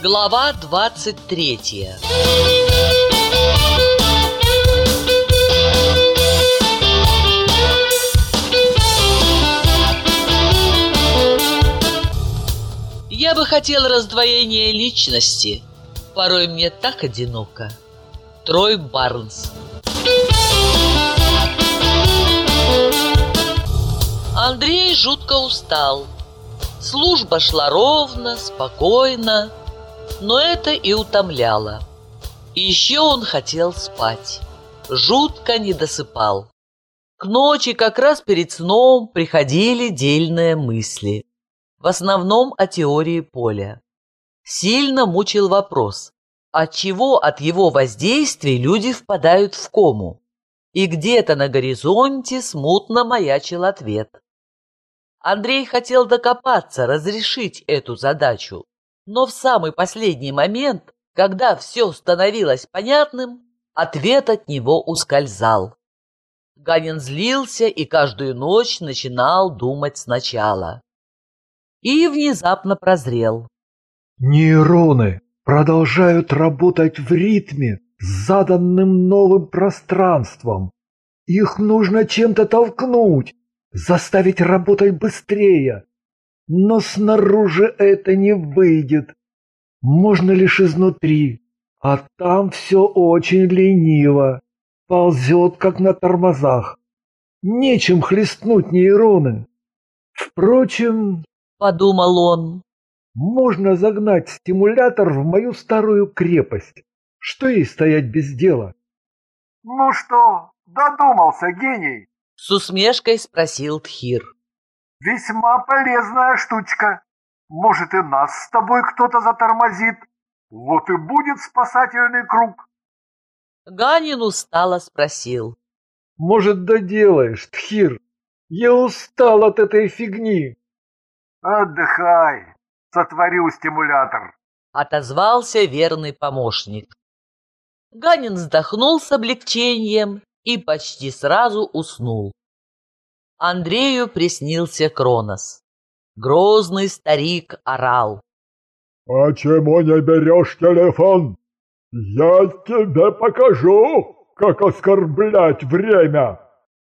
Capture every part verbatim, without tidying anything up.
Глава двадцать третья. Я бы хотел раздвоения личности. Порой мне так одиноко. Трой Барнс. Андрей жутко устал. Служба шла ровно, спокойно, но это и утомляло. И еще он хотел спать. Жутко не досыпал. К ночи, как раз перед сном, приходили дельные мысли. В основном о теории поля. Сильно мучил вопрос, отчего от его воздействий люди впадают в кому? И где-то на горизонте смутно маячил ответ. Андрей хотел докопаться, разрешить эту задачу, но в самый последний момент, когда все становилось понятным, ответ от него ускользал. Ганин злился и каждую ночь начинал думать сначала. И внезапно прозрел. Нейроны продолжают работать в ритме с заданным новым пространством. Их нужно чем-то толкнуть, заставить работать быстрее. Но снаружи это не выйдет. Можно лишь изнутри, а там все очень лениво, ползет как на тормозах. Нечем хлестнуть нейроны. Впрочем, подумал он, можно загнать стимулятор в мою старую крепость. Что ей стоять без дела? Ну что, додумался, гений? С усмешкой спросил Тхир. Весьма полезная штучка. Может, и нас с тобой кто-то затормозит. Вот и будет спасательный круг. Ганин устало спросил. Может, доделаешь, Тхир? Я устал от этой фигни. Отдыхай, сотворю стимулятор. Отозвался верный помощник. Ганин вздохнул с облегчением и почти сразу уснул. Андрею приснился Кронос. Грозный старик орал. «Почему не берешь телефон? Я тебе покажу, как оскорблять время!»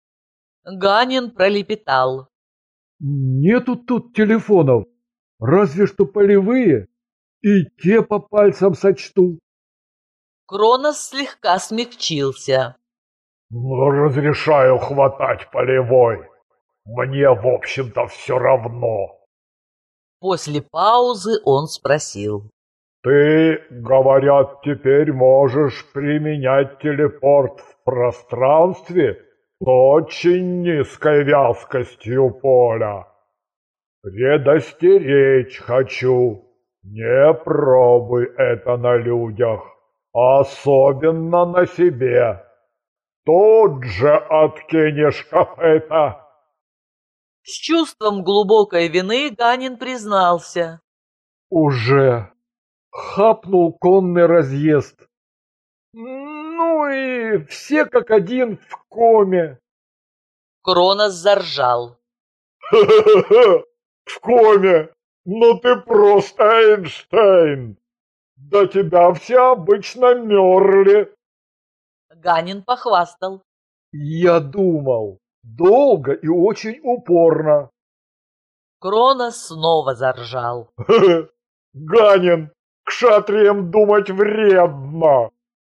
Ганин пролепетал. Нету тут телефонов, разве что полевые, и те по пальцам сочту. Кронос слегка смягчился. «Ну, разрешаю хватать полевой. Мне, в общем-то, все равно». После паузы он спросил. «Ты, говорят, теперь можешь применять телепорт в пространстве с очень низкой вязкостью поля. Предостеречь хочу, не пробуй это на людях, особенно на себе. Тут же откинешь это». С чувством глубокой вины Ганин признался. Уже хапнул конный разъезд. Ну и все как один в коме. Кронос заржал. «Ха-ха-ха! В коме! Ну ты просто Эйнштейн! До тебя все обычно мерли!» Ганин похвастал. Я думал, долго и очень упорно. Кронос снова заржал. «Ха-ха! Ганин, к шатриям думать вредно!»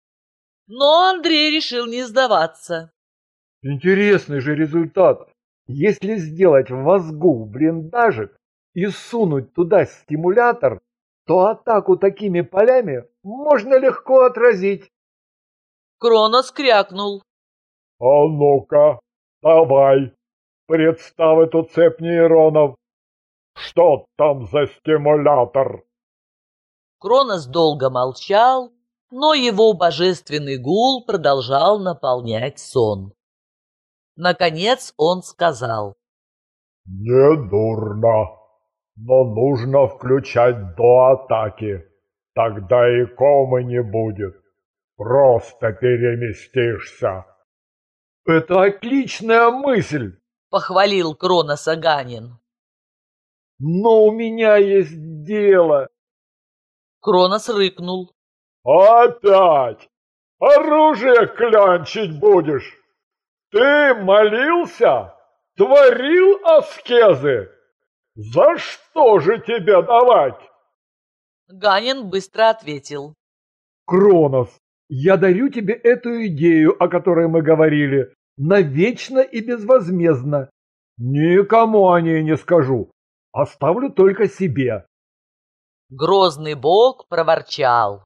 Но Андрей решил не сдаваться. Интересный же результат. Если сделать в мозгу блиндажик и сунуть туда стимулятор, то атаку такими полями можно легко отразить. Кронос крякнул. «А ну-ка, давай, представь эту цепь нейронов. Что там за стимулятор?» Кронос долго молчал, но его божественный гул продолжал наполнять сон. Наконец он сказал. «Не дурно, но нужно включать до атаки, тогда и комы не будет, просто переместишься». Это отличная мысль, похвалил Кроноса Ганин. Но у меня есть дело. Кронос рыкнул. Опять! Оружие клянчить будешь? Ты молился? Творил аскезы? За что же тебе давать? Ганин быстро ответил. Кронос, я дарю тебе эту идею, о которой мы говорили, навечно и безвозмездно. Никому о ней не скажу, оставлю только себе. Грозный бог проворчал.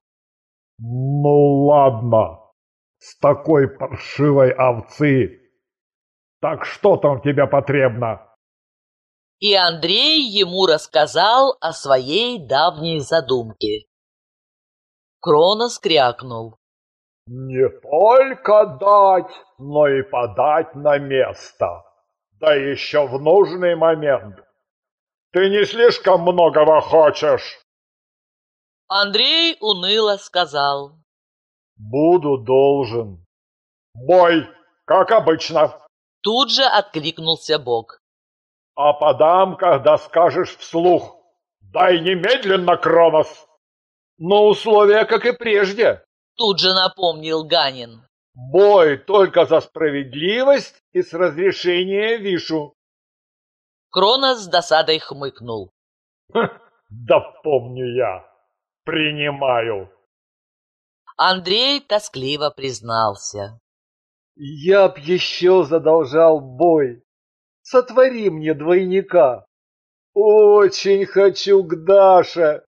Ну ладно, с такой паршивой овцы. Так что там тебе потребно? И Андрей ему рассказал о своей давней задумке. Кронос крякнул. Не только дать, но и подать на место. Да еще в нужный момент. Ты не слишком многого хочешь? Андрей уныло сказал. Буду должен. Бой, как обычно. Тут же откликнулся бог. А подам, когда скажешь вслух. Дай немедленно, Кронос. Но условия, как и прежде. Тут же напомнил Ганин. Бой только за справедливость и с разрешения Вишу. Кронос с досадой хмыкнул. Да помню я. Принимаю. Андрей тоскливо признался. Я б еще задолжал бой. Сотвори мне двойника. Очень хочу к Даше.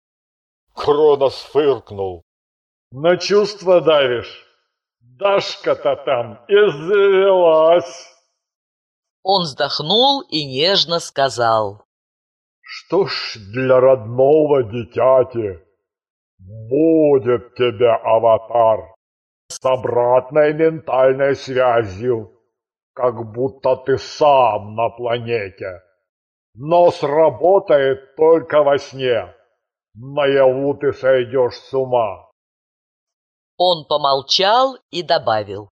Кронос фыркнул. На чувства давишь? Дашка-то там извелась. Он вздохнул и нежно сказал. Что ж, для родного дитяти будет тебе аватар с обратной ментальной связью, как будто ты сам на планете, но сработает только во сне. Наяву ты сойдешь с ума. Он помолчал и добавил.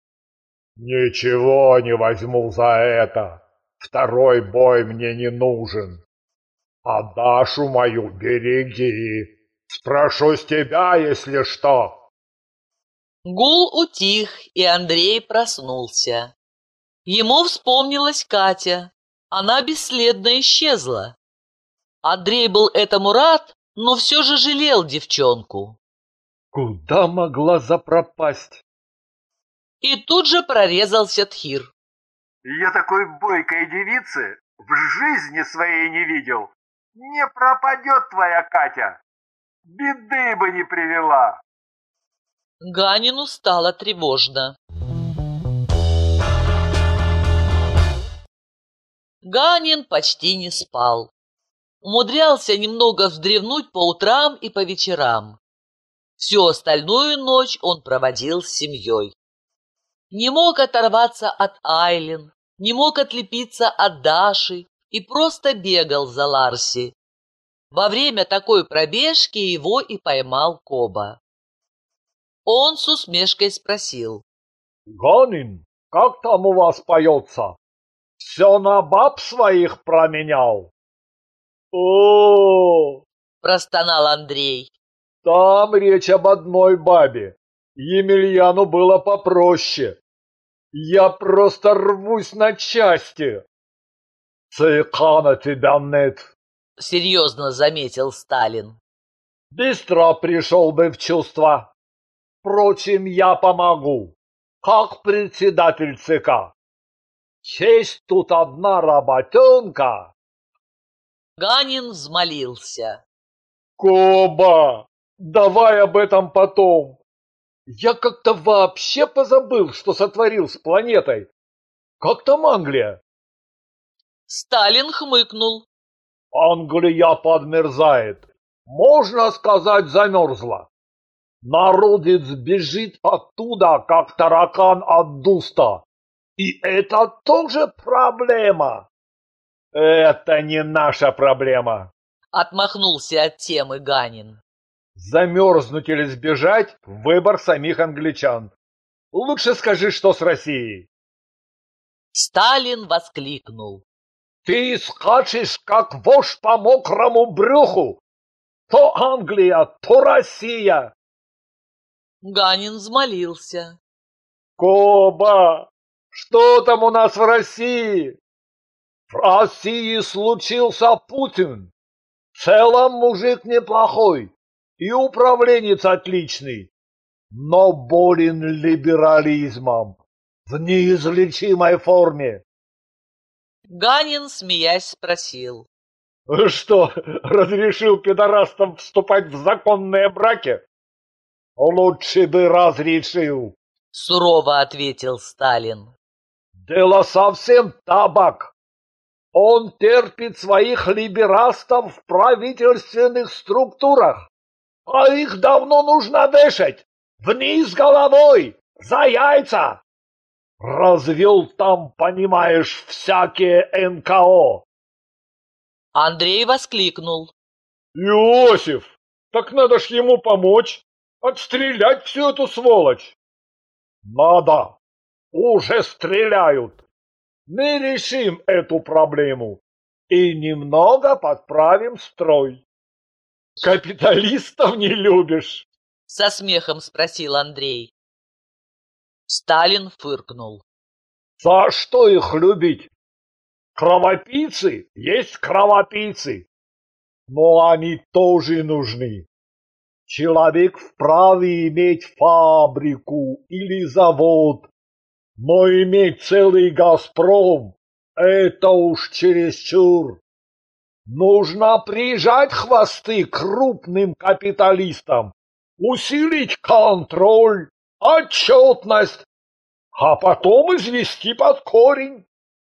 Ничего не возьму за это. Второй бой мне не нужен. А Дашу мою береги. Спрошу с тебя, если что. Гул утих, и Андрей проснулся. Ему вспомнилась Катя. Она бесследно исчезла. Андрей был этому рад, но все же жалел девчонку. Куда могла запропасть? И тут же прорезался Тхир. Я такой бойкой девицы в жизни своей не видел. Не пропадет твоя Катя. Беды бы не привела. Ганину стало тревожно. Ганин почти не спал. Умудрялся немного вздремнуть по утрам и по вечерам. Всю остальную ночь он проводил с семьей. Не мог оторваться от Айлин, не мог отлепиться от Даши и просто бегал за Ларси. Во время такой пробежки его и поймал Коба. Он с усмешкой спросил. Ганин, как там у вас поется? Все на баб своих променял? О, Простонал Андрей. Там речь об одной бабе. Емельяну было попроще. Я просто рвусь на части. цейка тебя нет. Серьезно заметил Сталин. Быстро пришел бы в чувство. Впрочем, я помогу, как председатель ЦК. Честь тут одна работенка. Ганин взмолился. Коба, давай об этом потом. Я как-то вообще позабыл, что сотворил с планетой. Как там Англия? Сталин хмыкнул. Англия подмерзает. Можно сказать, замерзла. Народец бежит оттуда, как таракан от дуста. И это тоже проблема. Это не наша проблема. Отмахнулся от темы Ганин. Замерзнуть или сбежать – выбор самих англичан. Лучше скажи, что с Россией. Сталин воскликнул. Ты скачешь, как вошь по мокрому брюху. То Англия, то Россия. Ганин взмолился. Коба, что там у нас в России? В России случился Путин. В целом мужик неплохой и управленец отличный, но болен либерализмом в неизлечимой форме. Ганин, смеясь, спросил. Что, разрешил пидорастам вступать в законные браки? Лучше бы разрешил. Сурово ответил Сталин. Дело совсем табак. Он терпит своих либерастов в правительственных структурах, а их давно нужно вешать вниз головой, за яйца. Развел там, понимаешь, всякие эн ка о. Андрей воскликнул. Иосиф, так надо ж ему помочь, отстрелять всю эту сволочь. Надо, уже стреляют. Мы решим эту проблему и немного подправим строй. Капиталистов не любишь? Со смехом спросил Андрей. Сталин фыркнул. За что их любить? Кровопийцы есть кровопийцы, но они тоже нужны. Человек вправе иметь фабрику или завод, но иметь целый «Газпром» — это уж чересчур. Нужно прижать хвосты крупным капиталистам, усилить контроль, отчетность, а потом извести под корень.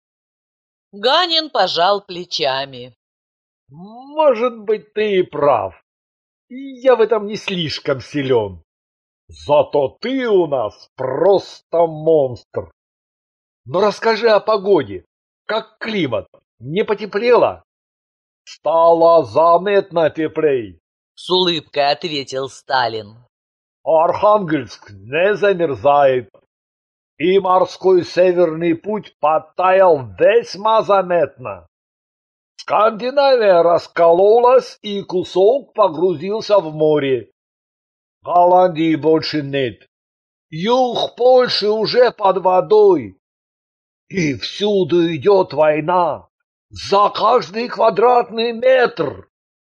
Ганин пожал плечами. Может быть, ты и прав. Я в этом не слишком силен. Зато ты у нас просто монстр. Но расскажи о погоде. Как климат? Не потеплело? Стало заметно теплей. С улыбкой ответил Сталин. Архангельск не замерзает. И морской северный путь подтаял весьма заметно. Скандинавия раскололась, и кусок погрузился в море. Голландии больше нет. Юг Польши уже под водой. И всюду идет война. За каждый квадратный метр.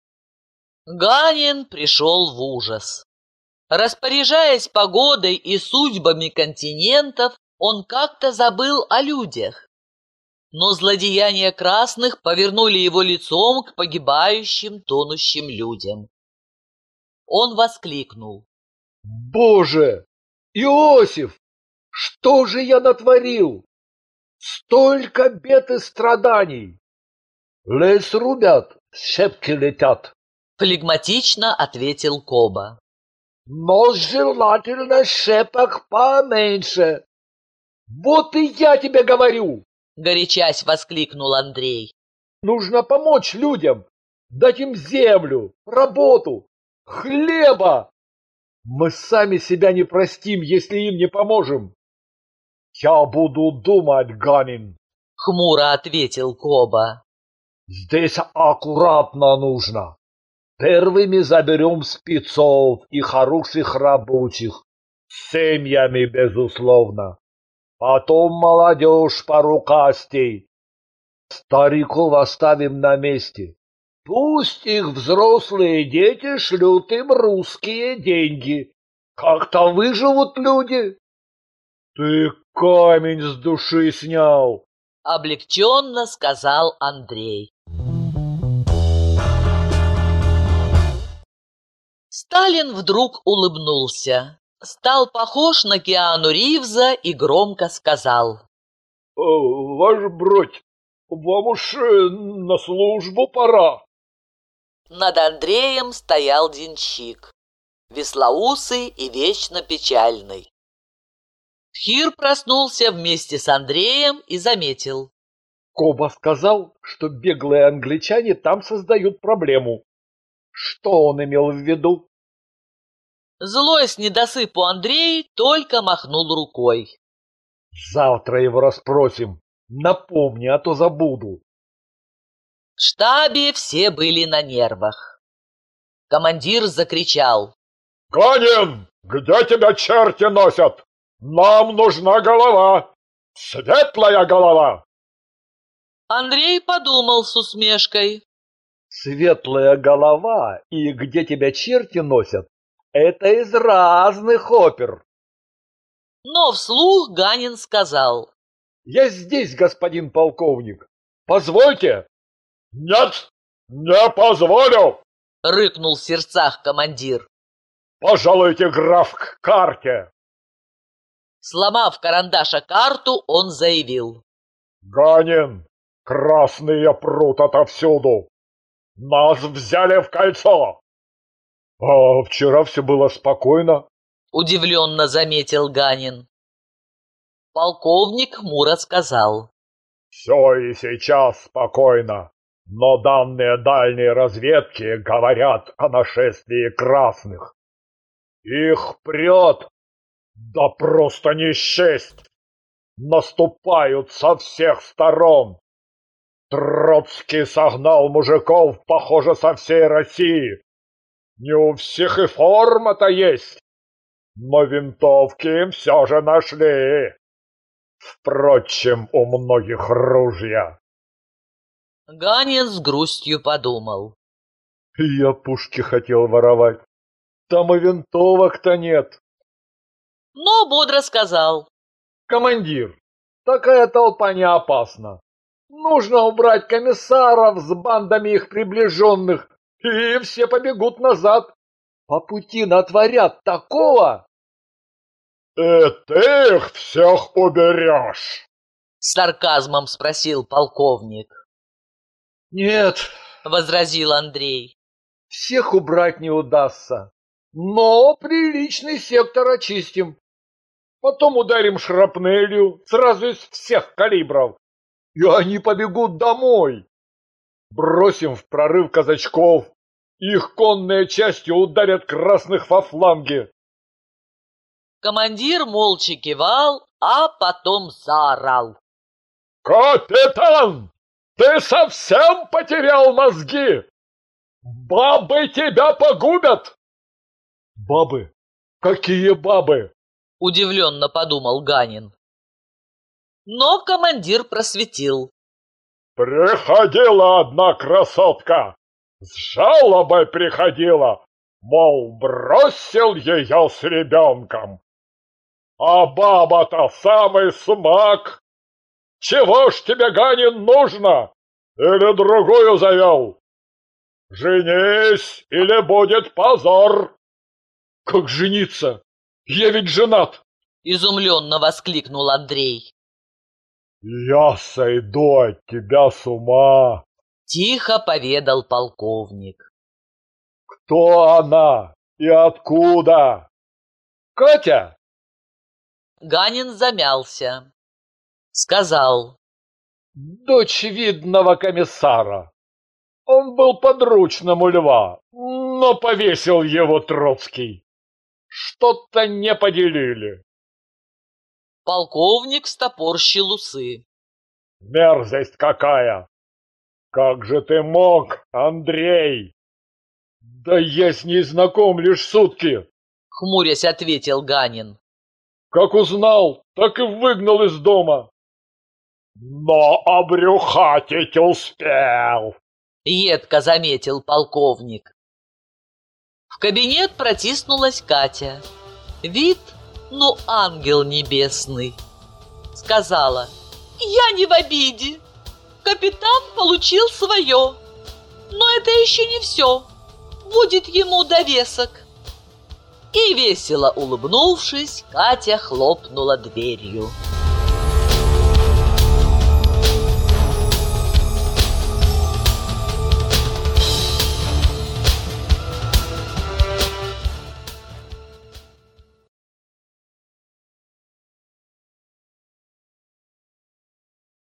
Ганин пришел в ужас. Распоряжаясь погодой и судьбами континентов, он как-то забыл о людях. Но злодеяния красных повернули его лицом к погибающим, тонущим людям. Он воскликнул. Боже! Иосиф! Что же я натворил? Столько бед и страданий! Лес рубят, щепки летят. Флегматично ответил Коба. Но желательно щепок поменьше. Вот и я тебе говорю. Горячась воскликнул Андрей. Нужно помочь людям, дать им землю, работу, хлеба. Мы сами себя не простим, если им не поможем. Я буду думать, Ганин. Хмуро ответил Коба. Здесь аккуратно нужно. Первыми заберем спецов и хороших рабочих, с семьями, безусловно. Потом молодежь по рукастей. Стариков оставим на месте. Пусть их взрослые дети шлют им русские деньги. Как-то выживут люди. Ты камень с души снял. Облегченно сказал Андрей. Сталин вдруг улыбнулся, стал похож на Киану Ривза и громко сказал. «Э, ваш бродь, вам уж э, на службу пора». Над Андреем стоял денщик, веслоусый и вечно печальный. Тхир проснулся вместе с Андреем и заметил. Коба сказал, что беглые англичане там создают проблему. Что он имел в виду? Злой с недосыпу Андрей только махнул рукой. Завтра его расспросим. Напомни, а то забуду. В штабе все были на нервах. Командир закричал: «Ганин, где тебя черти носят? Нам нужна голова! Светлая голова!» Андрей подумал с усмешкой: Светлая голова и где тебя черти носят — это из разных опер. Но вслух Ганин сказал: Я здесь, господин полковник. Позвольте. «Нет, не позволю!» — рыкнул в сердцах командир. «Пожалуйте, граф, к карте!» Сломав карандаша карту, он заявил: «Ганин, красные прут отовсюду! Нас взяли в кольцо!» А вчера все было спокойно. Удивленно заметил Ганин. Полковник хмуро сказал: «Все и сейчас спокойно, но данные дальней разведки говорят о нашествии красных. Их прет, да просто не счесть! Наступают со всех сторон! Троцкий согнал мужиков, похоже, со всей России. Не у всех и форма-то есть, но винтовки им все же нашли. Впрочем, у многих ружья». Ганин с грустью подумал: Я пушки хотел воровать. Там и винтовок-то нет. но бодро сказал: Командир, такая толпа не опасна. Нужно убрать комиссаров с бандами их приближенных, и все побегут назад. По пути натворят такого. «И ты их всех уберешь?» — с сарказмом спросил полковник. Нет, — возразил Андрей. всех убрать не удастся. Но приличный сектор очистим. Потом ударим шрапнелью сразу из всех калибров. И они побегут домой. Бросим в прорыв казачков. Их конные части ударят красных во фланге. Командир молча кивал, а потом заорал: «Капитан, ты совсем потерял мозги? Бабы тебя погубят!» Бабы? Какие бабы? — удивленно подумал Ганин. Но командир просветил: «Приходила одна красотка, с жалобой приходила, мол, бросил ее с ребенком. А баба-то самый смак. Чего ж тебе, Ганин, нужно? Или другую завел? Женись, или будет позор!» Как жениться? Я ведь женат. — изумленно воскликнул Андрей. «Я сойду от тебя с ума!» — тихо поведал полковник. «Кто она и откуда?» Катя? Ганин замялся. Сказал: Дочь видного комиссара. Он был подручным у Льва, но повесил его Троцкий. Что-то не поделили. Полковник стопорщил усы. «Мерзость какая! Как же ты мог, Андрей?» Да я с ней знаком лишь сутки. Хмурясь, ответил Ганин. Как узнал, так и выгнал из дома. «Но обрюхатить успел!» Едко заметил полковник. В кабинет протиснулась Катя. Вид, ну, ангел небесный. Сказала: я не в обиде. Капитан получил свое. Но это еще не все. Будет ему довесок. И весело улыбнувшись, Катя хлопнула дверью.